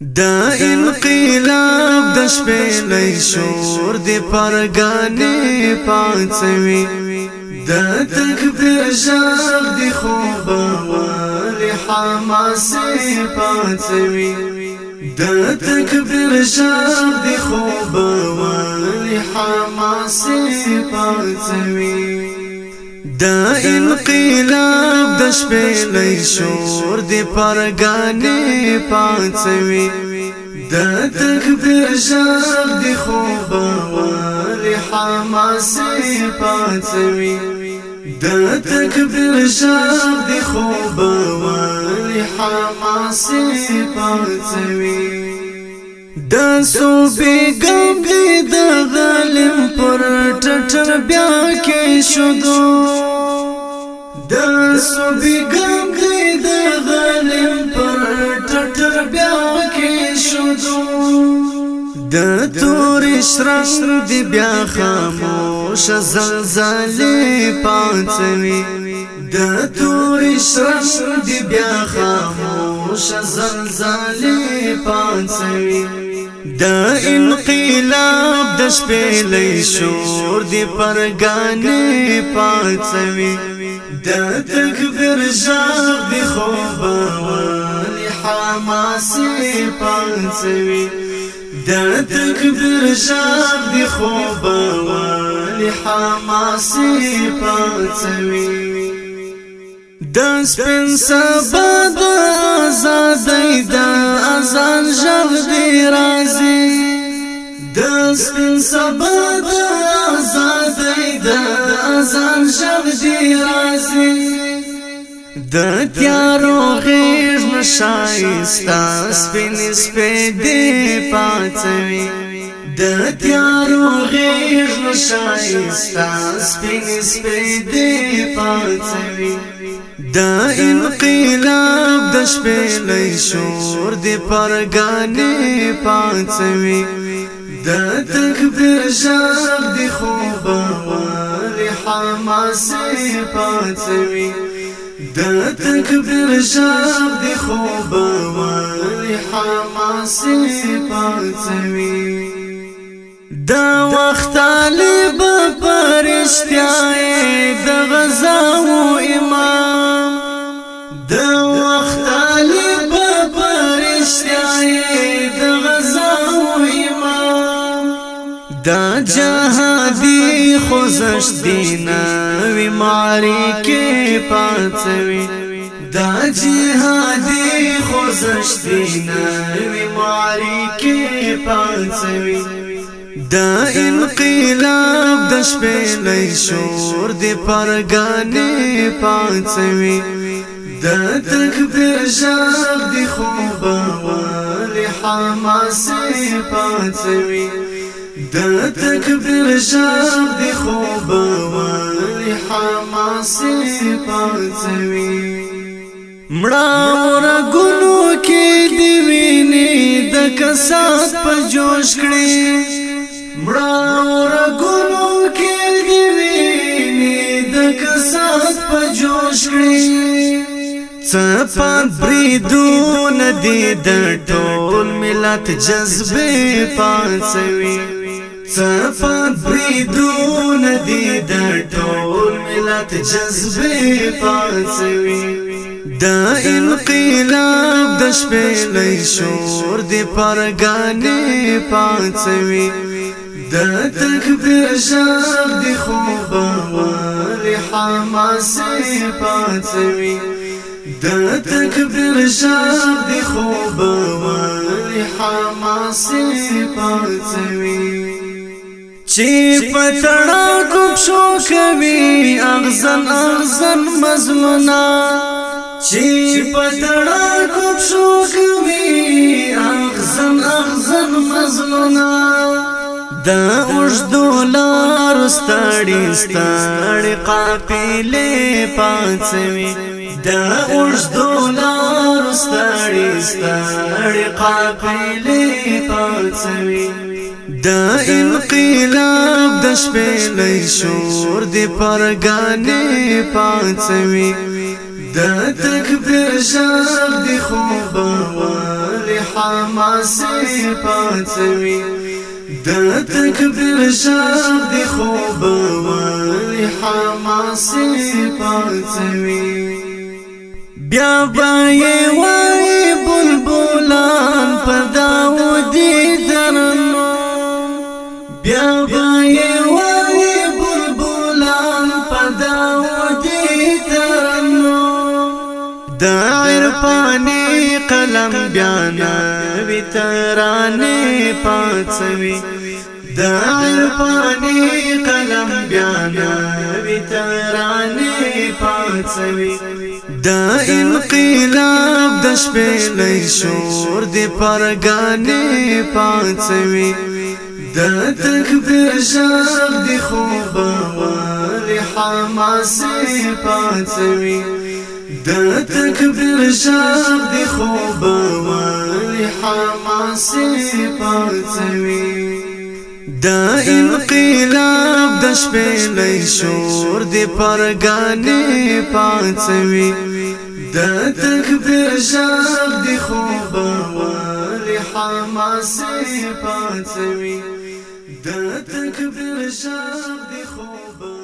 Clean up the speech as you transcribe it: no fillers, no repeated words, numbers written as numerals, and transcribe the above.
دا انقلاب د شپېلې شور د پرګانې پانڅوي د تکبیر ژغ د خوب ول حماسې پانڅوي د تکبیر ژغ د خوب ول حماسې پانڅوي دا انقلاب د شپېلې شور د پرګانې پانڅوي د تکبیر ژغ د خوب ول حماسې پانڅوي د تکبیر ژغ د خوب ول حماسې پانڅوي د صوبې غم د غلم پر ټټر بیا کې شودو د صوبې غم د غلم پر ټټر بیا کې شودو د تور شرنګ دی بیا خاموش زلزلې پانڅوي د تور شرنګ دی بیا خاموش زلزلې پانڅوي د انقلاب د شپېلې شور دی پرګانې پانڅوي د تکبیر ژغ دی خوب ول حماسې پانڅوي د تکبیر ژغ دی خوب ول حماسې پانڅوي د سپین سبا د آزادۍ د اذان ژغ دی راځي د سپین سبا د آزادۍ د اذان ژغ دی راځي د تیارو غېږ نشایسته سپین سپېدې پانڅوي د تیارو غېږ نشایسته سپین سپېدې پانڅوي د انقلاب د شپېلې شور د پرګانې پانڅوي د تکبیر ژغ د خوب ول حماسې پانڅوي د تکبیر ژغ د خوب ول حماسې پانڅوي دا وخت طالب پرشتیا د غزاو امام د وخت طالب پرشتیا د غزاو امام دا جهادي خوځښت دینا وی معرکې پانڅوي دا جهادي خوځښت دینا وی معرکې پانڅوي دا انقلاب د شپېلې شور د پرګانې پانڅوي د تکبیر ژغ د خوب ول حماسې پانڅوي د تکبیر ژغ د خوب ول حماسې پانڅوي مړه ورګونو کې دی ویني د کسات په جوش کړي مړه ورګونو کې دی ویني د کسات په جوش کړي څپان بریدونه دي د ټول ملت جذبې پانڅوي څپان بریدونه دي د ټول ملت جذبې پانڅوي د انقلاب د شپېلې شور د پرګانې پانڅوي د تکبیر ژغ د خوب ول حماسې پانڅوي د تکبیر ژغ د خوب ول حماسې پانڅوي چې پټړه کوب شو کوي اغزن اغزن مزلونه چې پټړه کوب شو کوي اغزن اغزن مزلونه د اوږدو لارو ستړي ستړي قافلې پانڅوي د اوږدو لارو ستړي ستړي قافلې پانڅوي د انقلاب د شپېلې شور د پرګانې پانڅوي د تکبیر ژغ د خوب ول حماسي پاتوي د تکبیر شب دی خوب ولی حماسي پاتوي بیا بای وای بلبلان په داودی درنو بیا بای وای بلبلان په داودی درنو د عرفانی قلم بیانا وی ترانه پاتوي د عرفانی قلم بیانا وی ترانه پاتوي دا انقلاب د شپېلې شور دی پرګانې پاتوي د تکبیر ژغ دی خوب ولی حماسي پاتوي د تکبیر ژغ دی خوب ولی حماسي پاتوي دا انقلاب د شپېلې شور دی پرګانې پاتوي د تکبیر ژغ دی خوب ولی حماسي پاتوي د تکبیر ژغ دی خوب